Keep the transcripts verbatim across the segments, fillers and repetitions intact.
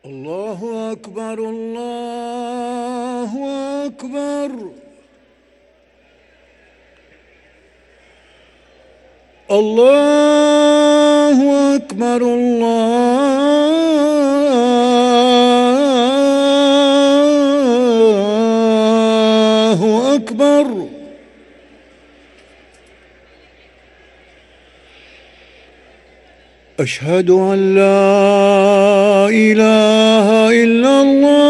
الله أكبر الله أكبر. الله أكبر الله أكبر. أشهد أن لا إله إلا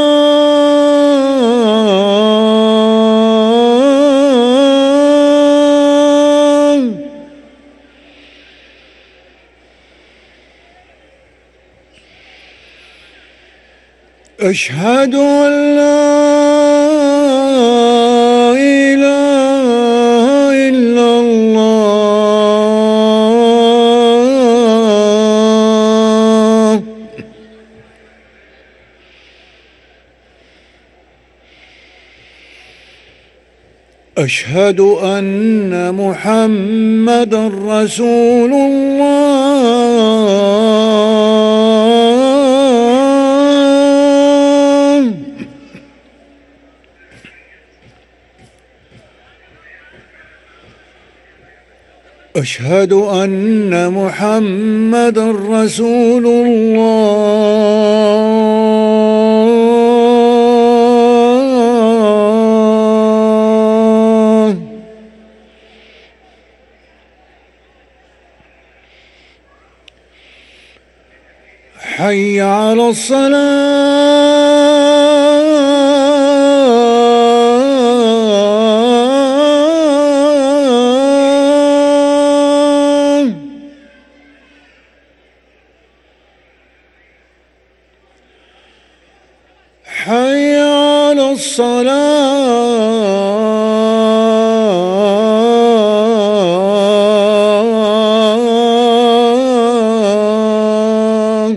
الله. أشهد أن لا إله إلا الله. أشهد أن محمدًا رسول الله. أشهد أن محمدًا رسول الله. حي على الصلاة. حي على الصلاة.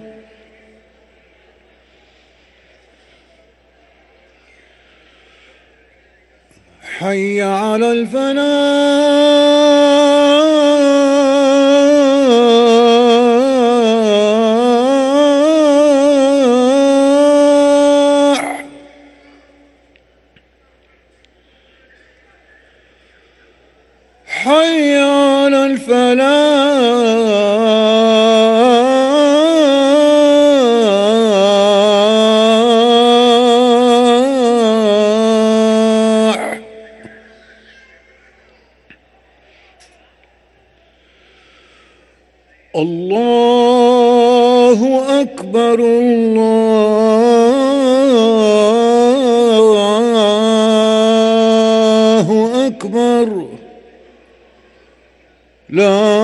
حي على الفلاح. حي على الفلاح. الله أكبر الله أكبر. لا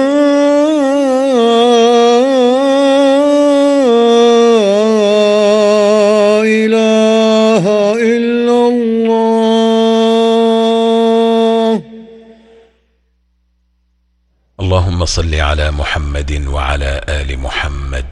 إله إلا الله. اللهم صل على محمد وعلى آل محمد